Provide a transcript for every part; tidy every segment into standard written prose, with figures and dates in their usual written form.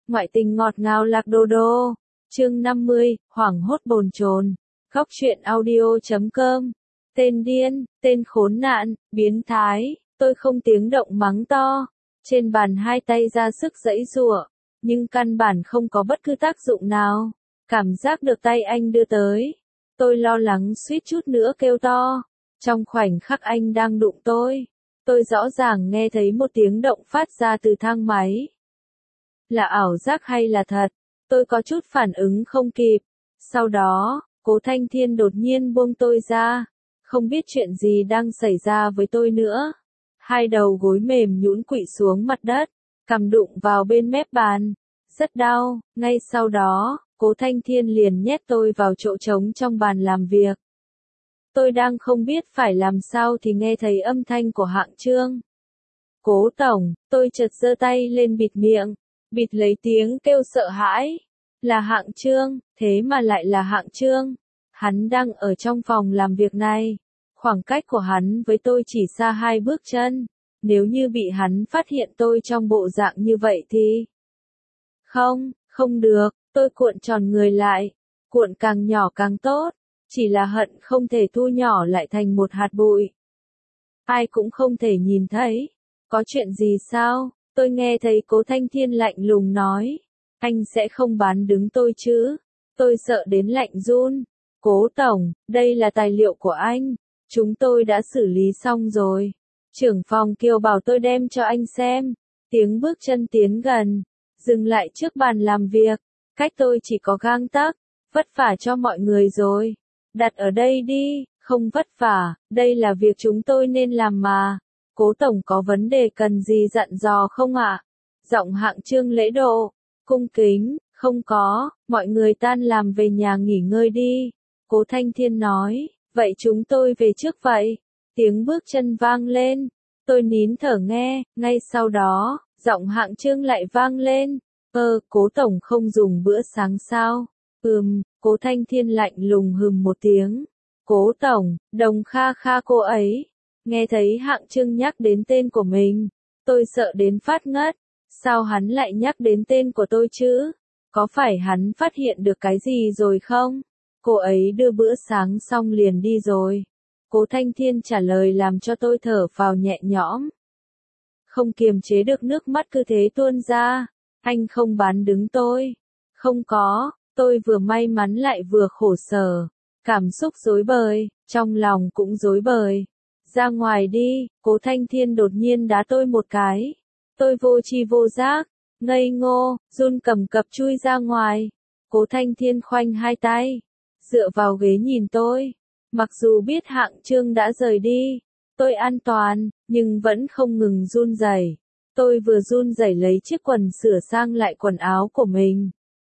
Ngoại tình ngọt ngào lạc đô đô. Chương 50, hoảng hốt bồn chồn. Góc truyện audio.com. Tên điên, tên khốn nạn, biến thái, tôi không tiếng động mắng to. Trên bàn hai tay ra sức giãy giụa, nhưng căn bản không có bất cứ tác dụng nào. Cảm giác được tay anh đưa tới, tôi lo lắng suýt chút nữa kêu to. Trong khoảnh khắc anh đang đụng tôi rõ ràng nghe thấy một tiếng động phát ra từ thang máy. Là ảo giác hay là thật? Tôi có chút phản ứng không kịp. Sau đó, Cố Thanh Thiên đột nhiên buông tôi ra. Không biết chuyện gì đang xảy ra với tôi nữa. Hai đầu gối mềm nhũn quỵ xuống mặt đất, cằm đụng vào bên mép bàn. Rất đau. Ngay sau đó, Cố Thanh Thiên liền nhét tôi vào chỗ trống trong bàn làm việc. Tôi đang không biết phải làm sao thì nghe thấy âm thanh của Hạng Trương. Cố tổng, tôi chợt giơ tay lên bịt miệng, bịt lấy tiếng kêu sợ hãi. Là Hạng Trương, thế mà lại là Hạng Trương. Hắn đang ở trong phòng làm việc này. Khoảng cách của hắn với tôi chỉ xa 2 bước chân. Nếu như bị hắn phát hiện tôi trong bộ dạng như vậy thì... Không được, tôi cuộn tròn người lại. Cuộn càng nhỏ càng tốt. Chỉ là hận không thể thu nhỏ lại thành một hạt bụi. Ai cũng không thể nhìn thấy. Có chuyện gì sao? Tôi nghe thấy Cố Thanh Thiên lạnh lùng nói. Anh sẽ không bán đứng tôi chứ? Tôi sợ đến lạnh run. Cố tổng, đây là tài liệu của anh. Chúng tôi đã xử lý xong rồi. Trưởng phòng Kiều bảo tôi đem cho anh xem. Tiếng bước chân tiến gần. Dừng lại trước bàn làm việc. Cách tôi chỉ có gang tấc. Vất vả cho mọi người rồi. Đặt ở đây đi, không vất vả, đây là việc chúng tôi nên làm mà. Cố tổng có vấn đề cần gì dặn dò không ạ? Giọng Hạng Trương lễ độ, cung kính, không có, mọi người tan làm về nhà nghỉ ngơi đi. Cố Thanh Thiên nói, vậy chúng tôi về trước vậy. Tiếng bước chân vang lên, tôi nín thở nghe, ngay sau đó, giọng Hạng Trương lại vang lên. Cố tổng không dùng bữa sáng sao? Cố Thanh Thiên lạnh lùng hừm một tiếng. Cố tổng, Đồng Kha Kha cô ấy. Nghe thấy Hạng Trương nhắc đến tên của mình, tôi sợ đến phát ngất. Sao hắn lại nhắc đến tên của tôi chứ? Có phải hắn phát hiện được cái gì rồi không? Cô ấy đưa bữa sáng xong liền đi rồi. Cố Thanh Thiên trả lời làm cho tôi thở phào nhẹ nhõm. Không kiềm chế được nước mắt cứ thế tuôn ra. Anh không bán đứng tôi. Không có. Tôi vừa may mắn lại vừa khổ sở, cảm xúc rối bời, trong lòng cũng rối bời. Ra ngoài đi, Cố Thanh Thiên đột nhiên đá tôi một cái. Tôi vô tri vô giác, ngây ngô, run cầm cập chui ra ngoài. Cố Thanh Thiên khoanh hai tay, dựa vào ghế nhìn tôi. Mặc dù biết Hạng Trương đã rời đi, tôi an toàn, nhưng vẫn không ngừng run rẩy. Tôi vừa run rẩy lấy chiếc quần sửa sang lại quần áo của mình.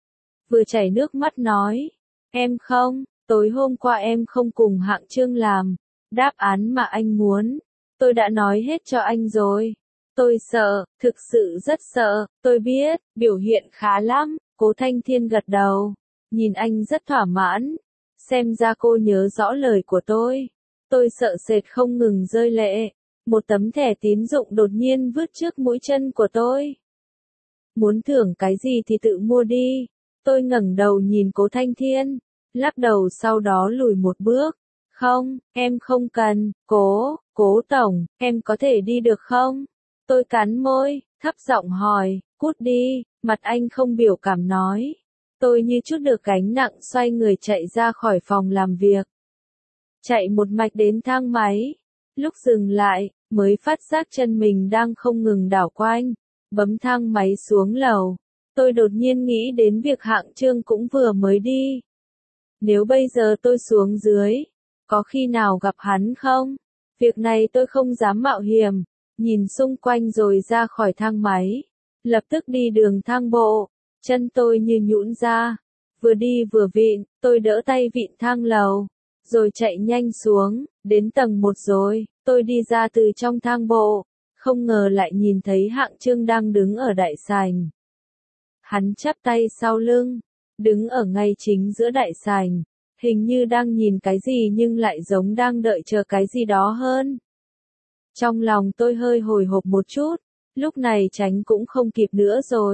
Vừa chảy nước mắt nói, tối hôm qua em không cùng Hạng Trương làm, đáp án mà anh muốn, tôi đã nói hết cho anh rồi. Tôi sợ, thực sự rất sợ, tôi biết, biểu hiện khá lắm. Cố Thanh Thiên gật đầu, nhìn anh rất thỏa mãn, xem ra cô nhớ rõ lời của tôi. Tôi sợ sệt không ngừng rơi lệ, một tấm thẻ tín dụng đột nhiên vứt trước mũi chân của tôi. Muốn thưởng cái gì thì tự mua đi. Tôi ngẩng đầu nhìn Cố Thanh Thiên, lắc đầu sau đó lùi một bước. Không, em không cần, Cố tổng, em có thể đi được không? Tôi cắn môi, thấp giọng hỏi, cút đi, mặt anh không biểu cảm nói. Tôi như chút được gánh nặng xoay người chạy ra khỏi phòng làm việc. Chạy một mạch đến thang máy. Lúc dừng lại, mới phát giác chân mình đang không ngừng đảo quanh, bấm thang máy xuống lầu. Tôi đột nhiên nghĩ đến việc Hạng Trương cũng vừa mới đi. Nếu bây giờ tôi xuống dưới, có khi nào gặp hắn không? Việc này tôi không dám mạo hiểm, nhìn xung quanh rồi ra khỏi thang máy. Lập tức đi đường thang bộ, chân tôi như nhũn ra. Vừa đi vừa vịn, tôi đỡ tay vịn thang lầu, rồi chạy nhanh xuống, đến tầng 1 rồi, tôi đi ra từ trong thang bộ. Không ngờ lại nhìn thấy Hạng Trương đang đứng ở đại sảnh. Hắn chắp tay sau lưng, đứng ở ngay chính giữa đại sảnh, hình như đang nhìn cái gì nhưng lại giống đang đợi chờ cái gì đó hơn. Trong lòng tôi hơi hồi hộp một chút, lúc này tránh cũng không kịp nữa rồi.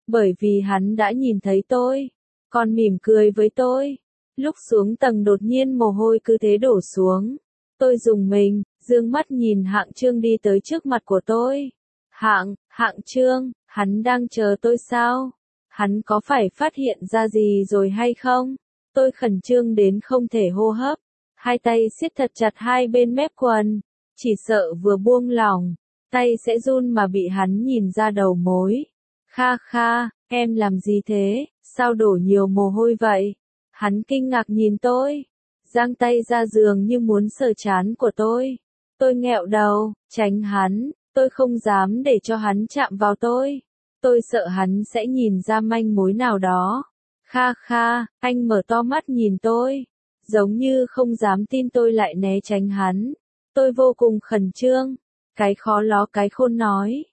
Bởi vì hắn đã nhìn thấy tôi, còn mỉm cười với tôi. Lúc xuống tầng đột nhiên mồ hôi cứ thế đổ xuống. Tôi rùng mình, dương mắt nhìn Hạng Trương đi tới trước mặt của tôi. Hạng Trương, hắn đang chờ tôi sao? Hắn có phải phát hiện ra gì rồi hay không? Tôi khẩn trương đến không thể hô hấp. Hai tay siết thật chặt hai bên mép quần. Chỉ sợ vừa buông lỏng, tay sẽ run mà bị hắn nhìn ra đầu mối. Kha, em làm gì thế? Sao đổ nhiều mồ hôi vậy? Hắn kinh ngạc nhìn tôi, giang tay ra giường như muốn sờ trán của tôi. Tôi nghẹo đầu, tránh hắn, tôi không dám để cho hắn chạm vào tôi. Tôi sợ hắn sẽ nhìn ra manh mối nào đó. Kha, anh mở to mắt nhìn tôi, giống như không dám tin tôi lại né tránh hắn. Tôi vô cùng khẩn trương, cái khó ló cái khôn nói.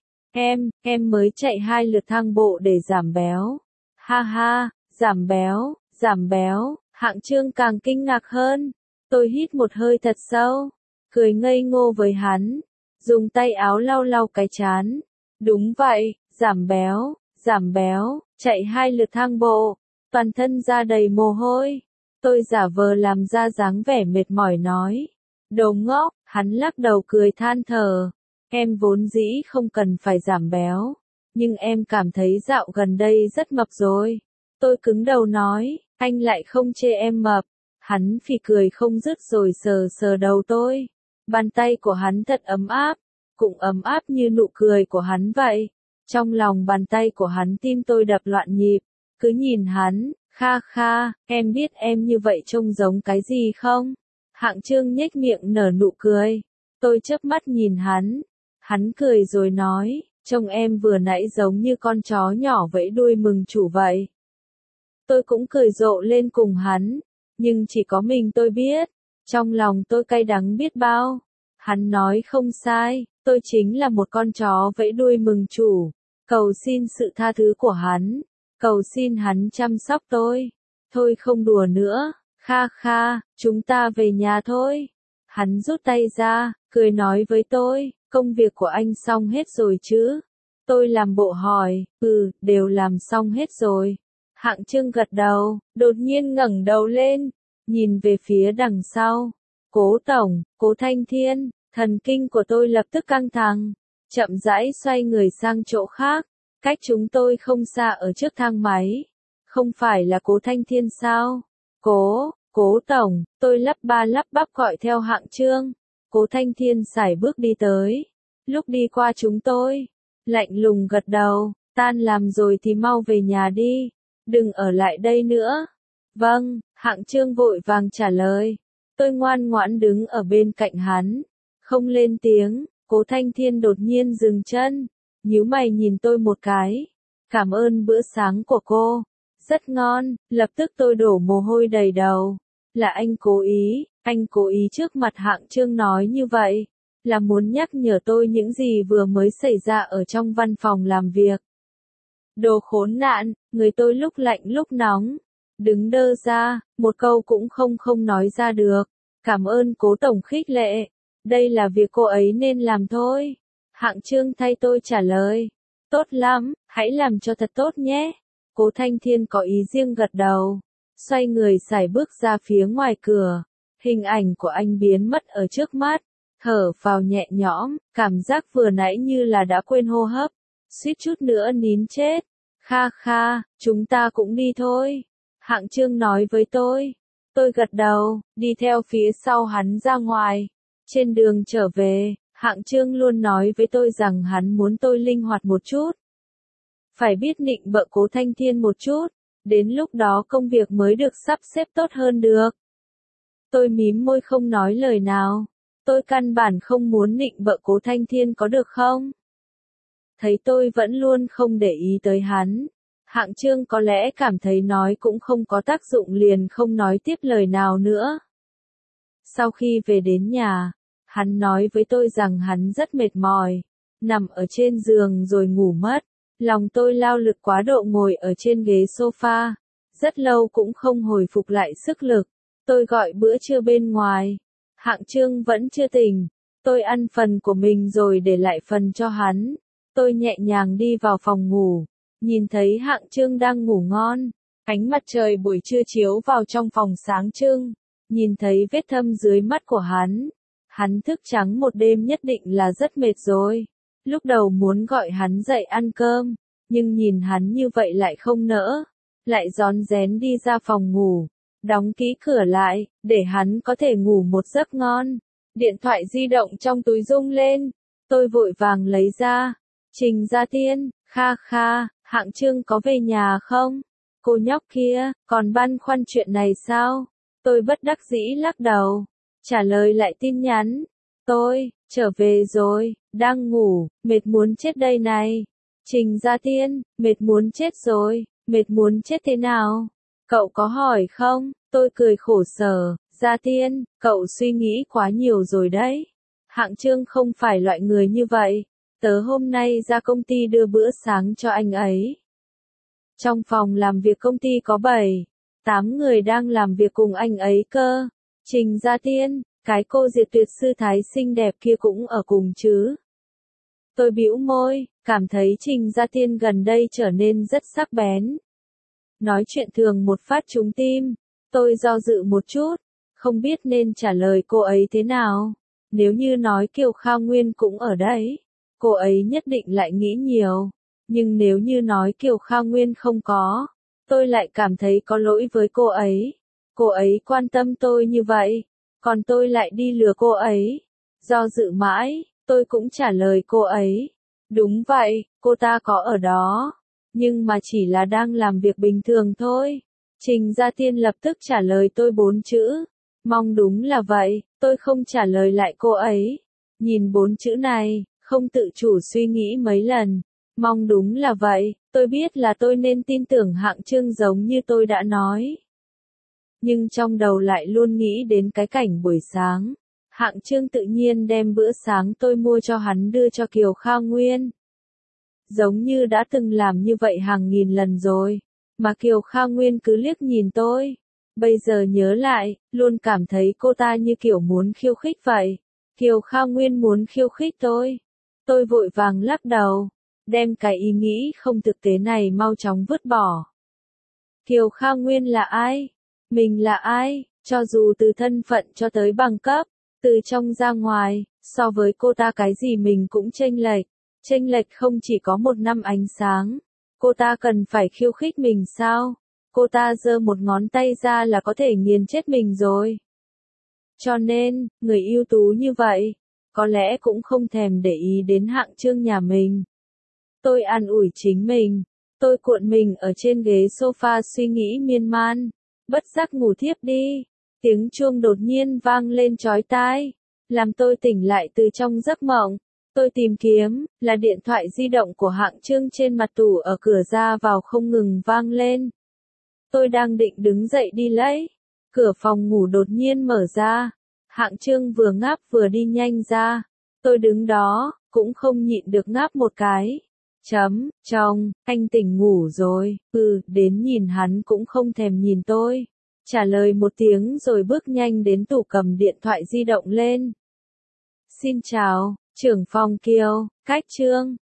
Em mới chạy 2 lượt thang bộ để giảm béo. Ha, giảm béo, Hạng Trương càng kinh ngạc hơn. Tôi hít một hơi thật sâu, cười ngây ngô với hắn, dùng tay áo lau lau cái trán. Đúng vậy, giảm béo, chạy 2 lượt thang bộ, toàn thân da đầy mồ hôi. Tôi giả vờ làm ra dáng vẻ mệt mỏi nói. Đồ ngốc, hắn lắc đầu cười than thở. Em vốn dĩ không cần phải giảm béo, nhưng em cảm thấy dạo gần đây rất mập rồi. Tôi cứng đầu nói, anh lại không chê em mập. Hắn phì cười không dứt rồi sờ sờ đầu tôi. Bàn tay của hắn thật ấm áp, cũng ấm áp như nụ cười của hắn vậy. Trong lòng bàn tay của hắn tim tôi đập loạn nhịp, cứ nhìn hắn. Kha, em biết em như vậy trông giống cái gì không? Hạng Trương nhếch miệng nở nụ cười. Tôi chớp mắt nhìn hắn. Hắn cười rồi nói, trông em vừa nãy giống như con chó nhỏ vẫy đuôi mừng chủ vậy. Tôi cũng cười rộ lên cùng hắn, nhưng chỉ có mình tôi biết. Trong lòng tôi cay đắng biết bao. Hắn nói không sai, tôi chính là một con chó vẫy đuôi mừng chủ. Cầu xin sự tha thứ của hắn. Cầu xin hắn chăm sóc tôi. Thôi không đùa nữa, Kha, chúng ta về nhà thôi. Hắn rút tay ra, cười nói với tôi, công việc của anh xong hết rồi chứ? Tôi làm bộ hỏi, đều làm xong hết rồi. Hạng Trương gật đầu, đột nhiên ngẩng đầu lên, nhìn về phía đằng sau. Cố Tổng, Cố Thanh Thiên, thần kinh của tôi lập tức căng thẳng, chậm rãi xoay người sang chỗ khác. Cách chúng tôi không xa ở trước thang máy. Không phải là Cố Thanh Thiên sao? Cố Tổng, tôi lắp bắp gọi theo Hạng Trương. Cố Thanh Thiên sải bước đi tới. Lúc đi qua chúng tôi, lạnh lùng gật đầu, tan làm rồi thì mau về nhà đi. Đừng ở lại đây nữa. Vâng, Hạng Trương vội vàng trả lời. Tôi ngoan ngoãn đứng ở bên cạnh hắn, không lên tiếng. Cố Thanh Thiên đột nhiên dừng chân, nhíu mày nhìn tôi một cái. Cảm ơn bữa sáng của cô. Rất ngon, lập tức tôi đổ mồ hôi đầy đầu. Là anh cố ý trước mặt Hạng Trương nói như vậy. Là muốn nhắc nhở tôi những gì vừa mới xảy ra ở trong văn phòng làm việc. Đồ khốn nạn, người tôi lúc lạnh lúc nóng. Đứng đơ ra, một câu cũng không nói ra được. Cảm ơn Cố Tổng khích lệ. Đây là việc cô ấy nên làm thôi. Hạng Trương thay tôi trả lời. Tốt lắm, hãy làm cho thật tốt nhé. Cố Thanh Thiên có ý riêng gật đầu. Xoay người sải bước ra phía ngoài cửa. Hình ảnh của anh biến mất ở trước mắt. Thở phào nhẹ nhõm, cảm giác vừa nãy như là đã quên hô hấp. Suýt chút nữa nín chết. Kha, chúng ta cũng đi thôi. Hạng Trương nói với tôi. Tôi gật đầu, đi theo phía sau hắn ra ngoài. Trên đường trở về, Hạng Trương luôn nói với tôi rằng hắn muốn tôi linh hoạt một chút. Phải biết nịnh bợ Cố Thanh Thiên một chút, đến lúc đó công việc mới được sắp xếp tốt hơn được. Tôi mím môi không nói lời nào. Tôi căn bản không muốn nịnh bợ Cố Thanh Thiên có được không? Thấy tôi vẫn luôn không để ý tới hắn. Hạng Trương có lẽ cảm thấy nói cũng không có tác dụng liền không nói tiếp lời nào nữa. Sau khi về đến nhà, hắn nói với tôi rằng hắn rất mệt mỏi, nằm ở trên giường rồi ngủ mất. Lòng tôi lao lực quá độ ngồi ở trên ghế sofa, rất lâu cũng không hồi phục lại sức lực. Tôi gọi bữa trưa bên ngoài. Hạng Trương vẫn chưa tỉnh. Tôi ăn phần của mình rồi để lại phần cho hắn. Tôi nhẹ nhàng đi vào phòng ngủ. nhìn thấy Hạng Trương đang ngủ ngon. Ánh mặt trời buổi trưa chiếu vào trong phòng sáng trưng, nhìn thấy vết thâm dưới mắt của hắn. Hắn thức trắng một đêm nhất định là rất mệt rồi. Lúc đầu muốn gọi hắn dậy ăn cơm, nhưng nhìn hắn như vậy lại không nỡ. Lại rón rén đi ra phòng ngủ, đóng kỹ cửa lại, để hắn có thể ngủ một giấc ngon. Điện thoại di động trong túi rung lên, tôi vội vàng lấy ra. Trình Gia Tiên, kha kha, Hạng Trương có về nhà không? Cô nhóc kia, còn băn khoăn chuyện này sao? Tôi bất đắc dĩ lắc đầu, trả lời lại tin nhắn. Tôi, trở về rồi, đang ngủ, mệt muốn chết đây này. Trình Gia Tiên, mệt muốn chết rồi, mệt muốn chết thế nào? Cậu có hỏi không? Tôi cười khổ sở, Gia Tiên, cậu suy nghĩ quá nhiều rồi đấy. Hạng Trương không phải loại người như vậy. Tớ hôm nay ra công ty đưa bữa sáng cho anh ấy. Trong phòng làm việc công ty có 7-8 người đang làm việc cùng anh ấy cơ. Trình Gia Tiên, cái cô Diệt Tuyệt sư thái xinh đẹp kia cũng ở cùng chứ. Tôi bĩu môi, cảm thấy Trình Gia Tiên gần đây trở nên rất sắc bén. Nói chuyện thường một phát trúng tim. Tôi do dự một chút, không biết nên trả lời cô ấy thế nào. Nếu như nói Kiều Khao Nguyên cũng ở đấy, cô ấy nhất định lại nghĩ nhiều. Nhưng nếu như nói Kiều Khao Nguyên không có, tôi lại cảm thấy có lỗi với cô ấy. Cô ấy quan tâm tôi như vậy, còn tôi lại đi lừa cô ấy. Do dự mãi, tôi cũng trả lời cô ấy. Đúng vậy, cô ta có ở đó, nhưng mà chỉ là đang làm việc bình thường thôi. Trình Gia Tiên lập tức trả lời tôi 4 chữ. Mong đúng là vậy, tôi không trả lời lại cô ấy. Nhìn 4 chữ này, không tự chủ suy nghĩ mấy lần. Mong đúng là vậy, tôi biết là tôi nên tin tưởng Hạng Trương giống như tôi đã nói. Nhưng trong đầu lại luôn nghĩ đến cái cảnh buổi sáng. Hạng Trương tự nhiên đem bữa sáng tôi mua cho hắn đưa cho Kiều Khao Nguyên. Giống như đã từng làm như vậy hàng nghìn lần rồi. Mà Kiều Khao Nguyên cứ liếc nhìn tôi. Bây giờ nhớ lại, luôn cảm thấy cô ta như kiểu muốn khiêu khích vậy. Kiều Khao Nguyên muốn khiêu khích tôi. Tôi vội vàng lắc đầu, đem cái ý nghĩ không thực tế này mau chóng vứt bỏ. Kiều Khao Nguyên là ai? Mình là ai? Cho dù từ thân phận cho tới bằng cấp, từ trong ra ngoài, so với cô ta cái gì mình cũng chênh lệch. Chênh lệch không chỉ có 1 năm ánh sáng. Cô ta cần phải khiêu khích mình sao? Cô ta giơ một ngón tay ra là có thể nghiền chết mình rồi. Cho nên, người ưu tú như vậy, có lẽ cũng không thèm để ý đến Hạng Trương nhà mình. Tôi an ủi chính mình. Tôi cuộn mình ở trên ghế sofa suy nghĩ miên man. Bất giác ngủ thiếp đi. Tiếng chuông đột nhiên vang lên chói tai, làm tôi tỉnh lại từ trong giấc mộng. Tôi tìm kiếm, là điện thoại di động của Hạng Trương trên mặt tủ ở cửa ra vào không ngừng vang lên. Tôi đang định đứng dậy đi lấy. Cửa phòng ngủ đột nhiên mở ra. Hạng Trương vừa ngáp vừa đi nhanh ra. Tôi đứng đó, cũng không nhịn được ngáp một cái. Chồng, anh tỉnh ngủ rồi. Đến nhìn hắn cũng không thèm nhìn tôi. Trả lời một tiếng rồi bước nhanh đến tủ cầm điện thoại di động lên. Xin chào, trưởng phòng Kiều, cách Trương.